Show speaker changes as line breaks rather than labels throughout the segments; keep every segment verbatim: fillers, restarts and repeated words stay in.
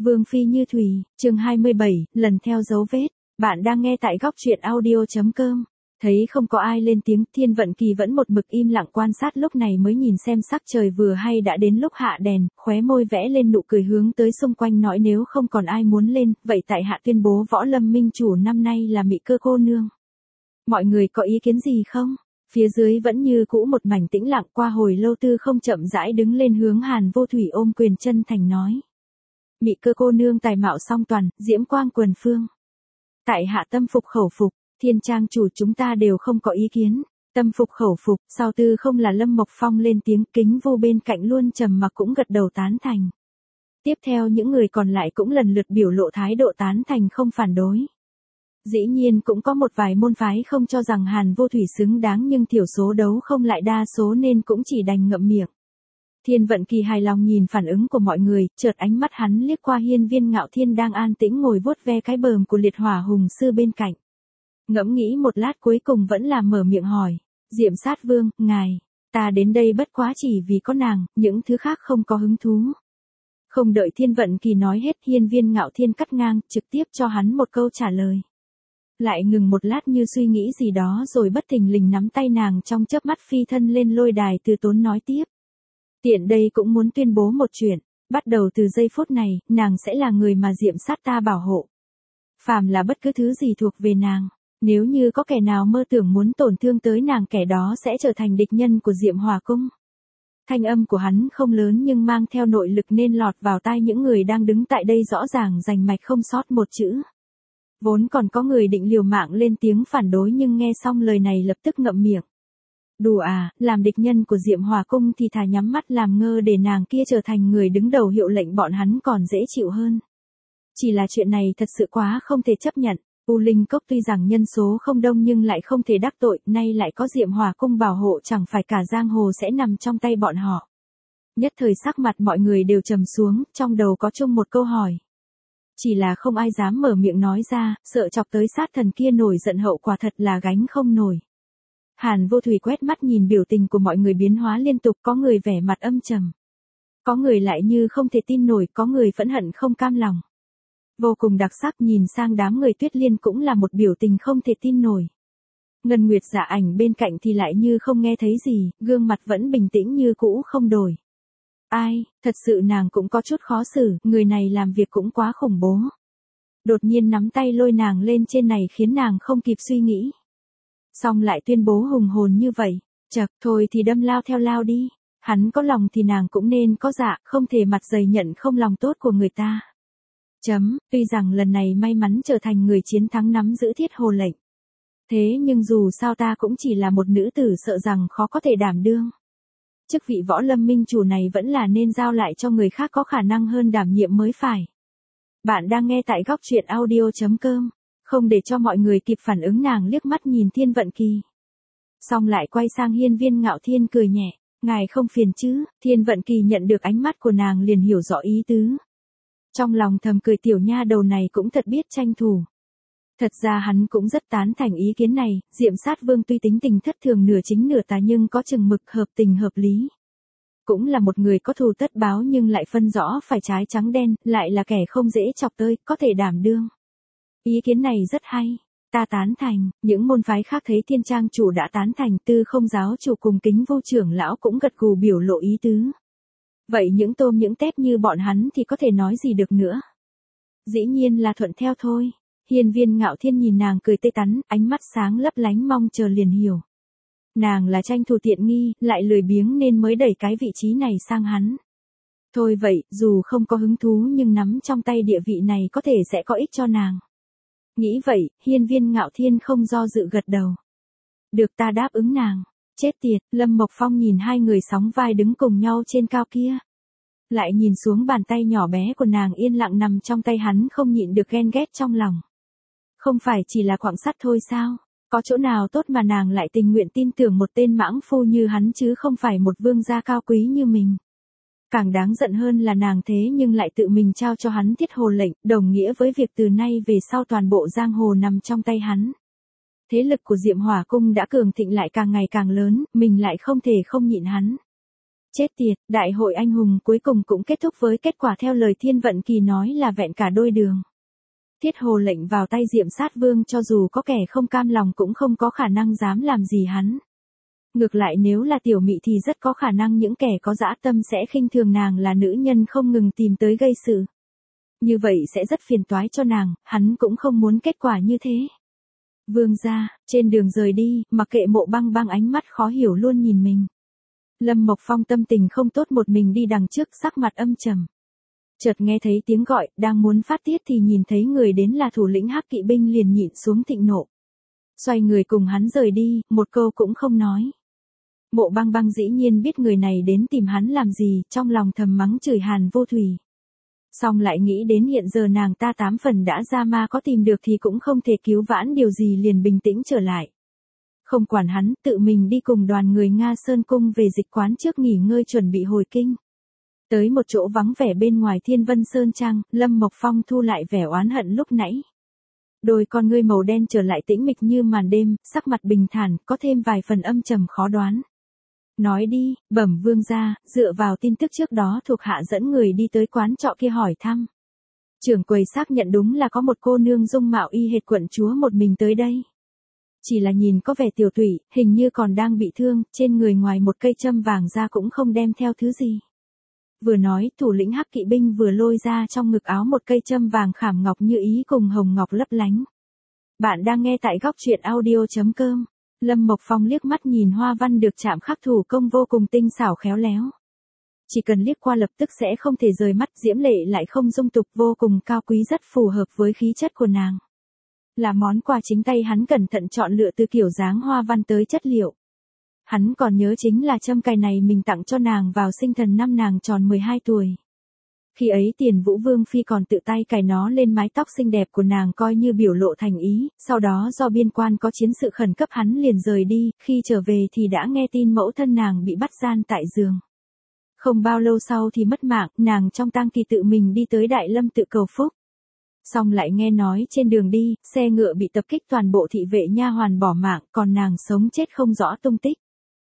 Vương phi như thủy, chương hai mươi bảy, lần theo dấu vết. Bạn đang nghe tại góc truyện audio chấm com. Thấy không có ai lên tiếng, Thiên Vận Kỳ vẫn một mực im lặng quan sát, lúc này mới nhìn xem sắc trời vừa hay đã đến lúc hạ đèn, khóe môi vẽ lên nụ cười hướng tới xung quanh nói nếu không còn ai muốn lên, vậy tại hạ tuyên bố Võ Lâm Minh Chủ năm nay là Mị Cơ cô nương. Mọi người có ý kiến gì không? Phía dưới vẫn như cũ một mảnh tĩnh lặng, qua hồi lâu Tư Không chậm rãi đứng lên hướng Hàn Vô Thủy ôm quyền chân thành nói. Mị Cơ cô nương tài mạo song toàn, diễm quang quần phương. Tại hạ tâm phục khẩu phục, Thiên trang chủ chúng ta đều không có ý kiến. Tâm phục khẩu phục, sau Tư Không là Lâm Mộc Phong lên tiếng, Kính Vô bên cạnh luôn trầm mặc cũng gật đầu tán thành. Tiếp theo những người còn lại cũng lần lượt biểu lộ thái độ tán thành không phản đối. Dĩ nhiên cũng có một vài môn phái không cho rằng Hàn Vô Thủy xứng đáng, nhưng thiểu số đấu không lại đa số nên cũng chỉ đành ngậm miệng. Thiên Vận Kỳ hài lòng nhìn phản ứng của mọi người, chợt ánh mắt hắn liếc qua Hiên Viên Ngạo Thiên đang an tĩnh ngồi vuốt ve cái bờm của Liệt Hỏa Hùng sư bên cạnh. Ngẫm nghĩ một lát cuối cùng vẫn là mở miệng hỏi, Diệm Sát Vương, ngài, ta đến đây bất quá chỉ vì có nàng, những thứ khác không có hứng thú. Không đợi Thiên Vận Kỳ nói hết, Hiên Viên Ngạo Thiên cắt ngang, trực tiếp cho hắn một câu trả lời. Lại ngừng một lát như suy nghĩ gì đó rồi bất thình lình nắm tay nàng trong chớp mắt phi thân lên lôi đài từ tốn nói tiếp. Tiện đây cũng muốn tuyên bố một chuyện, bắt đầu từ giây phút này, nàng sẽ là người mà Diệm Sát ta bảo hộ. Phàm là bất cứ thứ gì thuộc về nàng, nếu như có kẻ nào mơ tưởng muốn tổn thương tới nàng, kẻ đó sẽ trở thành địch nhân của Diệm Hỏa Cung. Thanh âm của hắn không lớn nhưng mang theo nội lực nên lọt vào tai những người đang đứng tại đây rõ ràng rành mạch không sót một chữ. Vốn còn có người định liều mạng lên tiếng phản đối nhưng nghe xong lời này lập tức ngậm miệng. Đùa à, làm địch nhân của Diệm Hỏa Cung thì thà nhắm mắt làm ngơ để nàng kia trở thành người đứng đầu hiệu lệnh bọn hắn còn dễ chịu hơn. Chỉ là chuyện này thật sự quá không thể chấp nhận. U Linh Cốc tuy rằng nhân số không đông nhưng lại không thể đắc tội, nay lại có Diệm Hỏa Cung bảo hộ, chẳng phải cả giang hồ sẽ nằm trong tay bọn họ. Nhất thời sắc mặt mọi người đều trầm xuống, trong đầu có chung một câu hỏi. Chỉ là không ai dám mở miệng nói ra, sợ chọc tới sát thần kia nổi giận, hậu quả thật là gánh không nổi. Hàn Vô Thủy quét mắt nhìn biểu tình của mọi người biến hóa liên tục, có người vẻ mặt âm trầm. Có người lại như không thể tin nổi, có người phẫn hận không cam lòng. Vô cùng đặc sắc, nhìn sang đám người Tuyết Liên cũng là một biểu tình không thể tin nổi. Ngân Nguyệt Dạ Ảnh bên cạnh thì lại như không nghe thấy gì, gương mặt vẫn bình tĩnh như cũ không đổi. Ai, thật sự nàng cũng có chút khó xử, người này làm việc cũng quá khủng bố. Đột nhiên nắm tay lôi nàng lên trên này khiến nàng không kịp suy nghĩ. Xong lại tuyên bố hùng hồn như vậy, chật, thôi thì đâm lao theo lao đi. Hắn có lòng thì nàng cũng nên có dạ, không thể mặt dày nhận không lòng tốt của người ta. Chấm, tuy rằng lần này may mắn trở thành người chiến thắng nắm giữ thiết hồ lệnh. Thế nhưng dù sao ta cũng chỉ là một nữ tử, sợ rằng khó có thể đảm đương. Chức vị Võ Lâm Minh Chủ này vẫn là nên giao lại cho người khác có khả năng hơn đảm nhiệm mới phải. Bạn đang nghe tại góc truyện audio chấm com. Không để cho mọi người kịp phản ứng, nàng liếc mắt nhìn Thiên Vận Kỳ. Xong lại quay sang Hiên Viên Ngạo Thiên cười nhẹ, ngài không phiền chứ? Thiên Vận Kỳ nhận được ánh mắt của nàng liền hiểu rõ ý tứ. Trong lòng thầm cười, tiểu nha đầu này cũng thật biết tranh thủ. Thật ra hắn cũng rất tán thành ý kiến này, Diệm Sát Vương tuy tính tình thất thường nửa chính nửa tà nhưng có chừng mực, hợp tình hợp lý. Cũng là một người có thù tất báo nhưng lại phân rõ phải trái trắng đen, lại là kẻ không dễ chọc tới, có thể đảm đương. Ý kiến này rất hay, ta tán thành. Những môn phái khác thấy Thiên trang chủ đã tán thành, Tư Không giáo chủ cùng Kính Vô trưởng lão cũng gật gù biểu lộ ý tứ. Vậy những tôm những tép như bọn hắn thì có thể nói gì được nữa. Dĩ nhiên là thuận theo thôi. Hiên Viên Ngạo Thiên nhìn nàng cười tươi tắn, ánh mắt sáng lấp lánh, mong chờ liền hiểu. Nàng là tranh thủ tiện nghi, lại lười biếng nên mới đẩy cái vị trí này sang hắn. Thôi vậy, dù không có hứng thú nhưng nắm trong tay địa vị này có thể sẽ có ích cho nàng. Nghĩ vậy, Hiên Viên Ngạo Thiên không do dự gật đầu. Được, ta đáp ứng nàng. Chết tiệt, Lâm Mộc Phong nhìn hai người sóng vai đứng cùng nhau trên cao kia. Lại nhìn xuống bàn tay nhỏ bé của nàng yên lặng nằm trong tay hắn, không nhịn được ghen ghét trong lòng. Không phải chỉ là quặng sắt thôi sao? Có chỗ nào tốt mà nàng lại tình nguyện tin tưởng một tên mãng phu như hắn chứ không phải một vương gia cao quý như mình. Càng đáng giận hơn là nàng thế nhưng lại tự mình trao cho hắn thiết hồ lệnh, đồng nghĩa với việc từ nay về sau toàn bộ giang hồ nằm trong tay hắn. Thế lực của Diệm Hỏa Cung đã cường thịnh lại càng ngày càng lớn, mình lại không thể không nhịn hắn. Chết tiệt, đại hội anh hùng cuối cùng cũng kết thúc với kết quả theo lời Thiên Vận Kỳ nói là vẹn cả đôi đường. Thiết Hồ lệnh vào tay Diệm Sát Vương cho dù có kẻ không cam lòng cũng không có khả năng dám làm gì hắn. Ngược lại nếu là Tiểu Mị thì rất có khả năng những kẻ có dã tâm sẽ khinh thường nàng là nữ nhân không ngừng tìm tới gây sự. Như vậy sẽ rất phiền toái cho nàng, hắn cũng không muốn kết quả như thế. Vương gia, trên đường rời đi, mặc kệ Mộ Băng Băng ánh mắt khó hiểu luôn nhìn mình. Lâm Mộc Phong tâm tình không tốt một mình đi đằng trước, sắc mặt âm trầm. Chợt nghe thấy tiếng gọi, đang muốn phát tiết thì nhìn thấy người đến là thủ lĩnh Hắc Kỵ binh liền nhịn xuống thịnh nộ. Xoay người cùng hắn rời đi, một câu cũng không nói. Mộ Băng Băng dĩ nhiên biết người này đến tìm hắn làm gì, trong lòng thầm mắng chửi Hàn Vô Thủy. Xong lại nghĩ đến hiện giờ nàng ta tám phần đã ra ma có tìm được thì cũng không thể cứu vãn điều gì liền bình tĩnh trở lại. Không quản hắn, tự mình đi cùng đoàn người Nga Sơn Cung về dịch quán trước nghỉ ngơi chuẩn bị hồi kinh. Tới một chỗ vắng vẻ bên ngoài Thiên Vân Sơn Trang, Lâm Mộc Phong thu lại vẻ oán hận lúc nãy. Đôi con ngươi màu đen trở lại tĩnh mịch như màn đêm, sắc mặt bình thản, có thêm vài phần âm trầm khó đoán. Nói đi, bẩm vương gia, dựa vào tin tức trước đó thuộc hạ dẫn người đi tới quán trọ kia hỏi thăm. Trưởng quầy xác nhận đúng là có một cô nương dung mạo y hệt quận chúa một mình tới đây. Chỉ là nhìn có vẻ tiểu tụy, hình như còn đang bị thương, trên người ngoài một cây châm vàng ra cũng không đem theo thứ gì. Vừa nói, thủ lĩnh Hắc Kỵ binh vừa lôi ra trong ngực áo một cây châm vàng khảm ngọc như ý cùng hồng ngọc lấp lánh. Bạn đang nghe tại góc truyện audio chấm com. Lâm Mộc Phong liếc mắt nhìn hoa văn được chạm khắc thủ công vô cùng tinh xảo khéo léo. Chỉ cần liếc qua lập tức sẽ không thể rời mắt, diễm lệ lại không dung tục, vô cùng cao quý, rất phù hợp với khí chất của nàng. Là món quà chính tay hắn cẩn thận chọn lựa từ kiểu dáng hoa văn tới chất liệu. Hắn còn nhớ chính là châm cài này mình tặng cho nàng vào sinh thần năm nàng tròn mười hai tuổi. Khi ấy Tiền Vũ Vương Phi còn tự tay cài nó lên mái tóc xinh đẹp của nàng coi như biểu lộ thành ý, sau đó do biên quan có chiến sự khẩn cấp hắn liền rời đi, khi trở về thì đã nghe tin mẫu thân nàng bị bắt gian tại giường. Không bao lâu sau thì mất mạng, nàng trong tang kỳ tự mình đi tới Đại Lâm tự cầu phúc. Xong lại nghe nói trên đường đi, xe ngựa bị tập kích toàn bộ thị vệ nha hoàn bỏ mạng, còn nàng sống chết không rõ tung tích.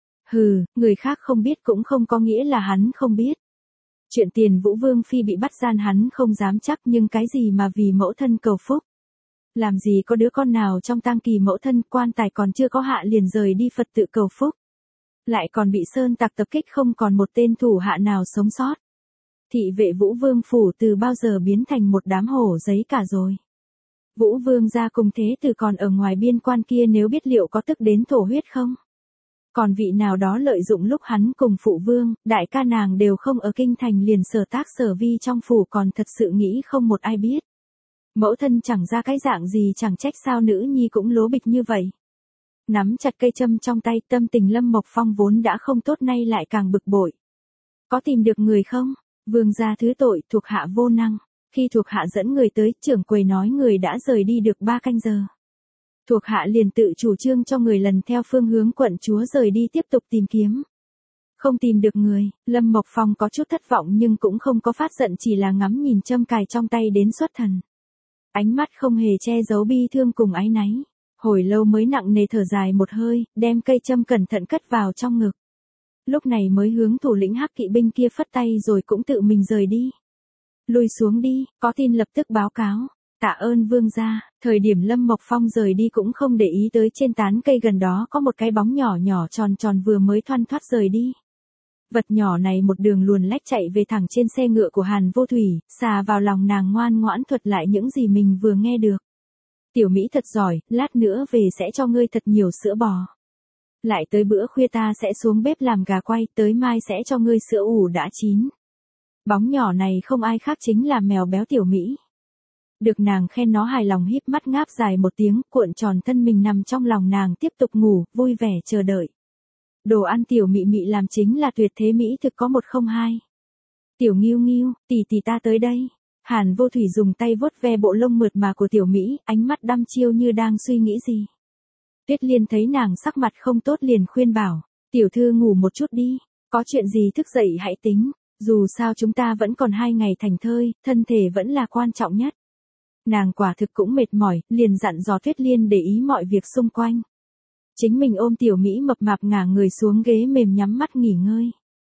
Hừ, người khác không biết cũng không có nghĩa là hắn không biết. Chuyện Tiền Vũ Vương Phi bị bắt gian hắn không dám chắc, nhưng cái gì mà vì mẫu thân cầu phúc. Làm gì có đứa con nào trong tang kỳ mẫu thân, quan tài còn chưa có hạ liền rời đi Phật tự cầu phúc. Lại còn bị sơn tặc tập kích không còn một tên thủ hạ nào sống sót. Thị vệ Vũ Vương phủ từ bao giờ biến thành một đám hổ giấy cả rồi. Vũ Vương gia cùng thế tử còn ở ngoài biên quan kia, nếu biết liệu có tức đến thổ huyết không? Còn vị nào đó lợi dụng lúc hắn cùng phụ vương, đại ca nàng đều không ở kinh thành liền sở tác sở vi trong phủ, còn thật sự nghĩ không một ai biết. Mẫu thân chẳng ra cái dạng gì, chẳng trách sao nữ nhi cũng lố bịch như vậy. Nắm chặt cây châm trong tay, tâm tình Lâm Mộc Phong vốn đã không tốt nay lại càng bực bội. Có tìm được người không? Vương gia thứ tội, thuộc hạ vô năng. Khi thuộc hạ dẫn người tới, trưởng quầy nói người đã rời đi được ba canh giờ. Thuộc hạ liền tự chủ trương cho người lần theo phương hướng quận chúa rời đi tiếp tục tìm kiếm. Không tìm được người, Lâm Mộc Phong có chút thất vọng nhưng cũng không có phát giận, chỉ là ngắm nhìn châm cài trong tay đến xuất thần. Ánh mắt không hề che giấu bi thương cùng áy náy. Hồi lâu mới nặng nề thở dài một hơi, đem cây châm cẩn thận cất vào trong ngực. Lúc này mới hướng thủ lĩnh Hắc Kỵ binh kia phất tay rồi cũng tự mình rời đi. Lùi xuống đi, có tin lập tức báo cáo. Tạ ơn vương gia. Thời điểm Lâm Mộc Phong rời đi cũng không để ý tới trên tán cây gần đó có một cái bóng nhỏ nhỏ tròn tròn vừa mới thoăn thoắt rời đi. Vật nhỏ này một đường luồn lách chạy về thẳng trên xe ngựa của Hàn Vô Thủy, xà vào lòng nàng ngoan ngoãn thuật lại những gì mình vừa nghe được. Tiểu Mỹ thật giỏi, lát nữa về sẽ cho ngươi thật nhiều sữa bò. Lại tới bữa khuya ta sẽ xuống bếp làm gà quay, tới mai sẽ cho ngươi sữa ủ đã chín. Bóng nhỏ này không ai khác chính là mèo béo Tiểu Mỹ. Được nàng khen nó hài lòng híp mắt ngáp dài một tiếng, cuộn tròn thân mình nằm trong lòng nàng tiếp tục ngủ, vui vẻ chờ đợi. Đồ ăn Tiểu Mị Mị làm chính là tuyệt thế mỹ thực có một không hai. Tiểu Nghiêu Nghiêu, tỷ tỷ ta tới đây. Hàn Vô Thủy dùng tay vuốt ve bộ lông mượt mà của Tiểu Mỹ, ánh mắt đăm chiêu như đang suy nghĩ gì. Tuyết Liên thấy nàng sắc mặt không tốt liền khuyên bảo, tiểu thư ngủ một chút đi, có chuyện gì thức dậy hãy tính, dù sao chúng ta vẫn còn hai ngày thành thơi, thân thể vẫn là quan trọng nhất. Nàng quả thực cũng mệt mỏi, liền dặn dò Tuyết Liên để ý mọi việc xung quanh. Chính mình ôm Tiểu Mỹ mập mạp ngả người xuống ghế mềm nhắm mắt nghỉ ngơi.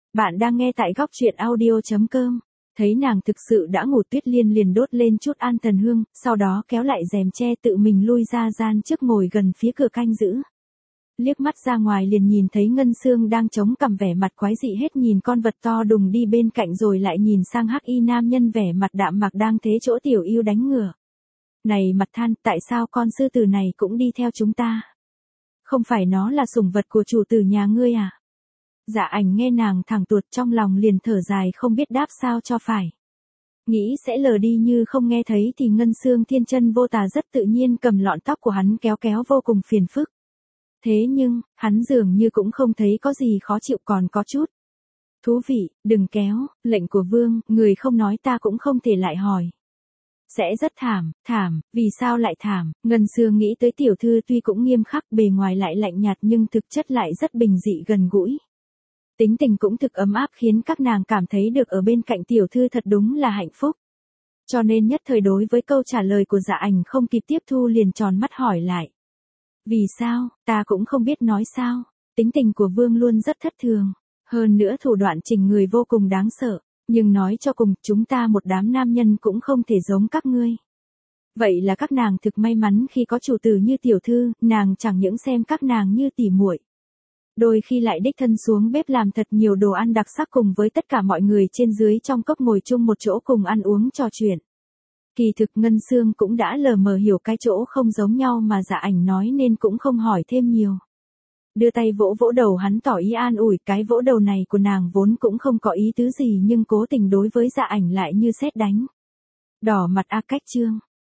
Bạn đang nghe tại góc truyện audio chấm com. Thấy nàng thực sự đã ngủ, Tuyết Liên liền đốt lên chút an thần hương, sau đó kéo lại rèm che tự mình lui ra gian trước ngồi gần phía cửa canh giữ. Liếc mắt ra ngoài liền nhìn thấy Ngân Sương đang chống cằm vẻ mặt quái dị hết nhìn con vật to đùng đi bên cạnh rồi lại nhìn sang hắc y nam nhân vẻ mặt đạm mạc đang thế chỗ tiểu yêu đánh ngửa. Này mặt than, tại sao con sư tử này cũng đi theo chúng ta? Không phải nó là sủng vật của chủ tử nhà ngươi à? Dạ Ảnh nghe nàng thẳng tuột trong lòng liền thở dài không biết đáp sao cho phải. Nghĩ sẽ lờ đi như không nghe thấy thì Ngân Sương thiên chân vô tà rất tự nhiên cầm lọn tóc của hắn kéo kéo vô cùng phiền phức. Thế nhưng, hắn dường như cũng không thấy có gì khó chịu còn có chút. Thú vị, đừng kéo, lệnh của vương, người không nói ta cũng không thể lại hỏi. Sẽ rất thảm, thảm, vì sao lại thảm? Ngân Sương nghĩ tới tiểu thư tuy cũng nghiêm khắc bề ngoài lại lạnh nhạt nhưng thực chất lại rất bình dị gần gũi. Tính tình cũng thực ấm áp khiến các nàng cảm thấy được ở bên cạnh tiểu thư thật đúng là hạnh phúc. Cho nên nhất thời đối với câu trả lời của Dạ Ảnh không kịp tiếp thu liền tròn mắt hỏi lại. Vì sao, ta cũng không biết nói sao, tính tình của vương luôn rất thất thường, hơn nữa thủ đoạn chỉnh người vô cùng đáng sợ, nhưng nói cho cùng chúng ta một đám nam nhân cũng không thể giống các ngươi. Vậy là các nàng thực may mắn khi có chủ tử như tiểu thư, nàng chẳng những xem các nàng như tỉ muội, đôi khi lại đích thân xuống bếp làm thật nhiều đồ ăn đặc sắc cùng với tất cả mọi người trên dưới trong cốc ngồi chung một chỗ cùng ăn uống trò chuyện. Kỳ thực Ngân Sương cũng đã lờ mờ hiểu cái chỗ không giống nhau mà Dạ Ảnh nói nên cũng không hỏi thêm nhiều. Đưa tay vỗ vỗ đầu hắn tỏ ý an ủi, cái vỗ đầu này của nàng vốn cũng không có ý tứ gì nhưng cố tình đối với Dạ Ảnh lại như sét đánh. Đỏ mặt a cách chương.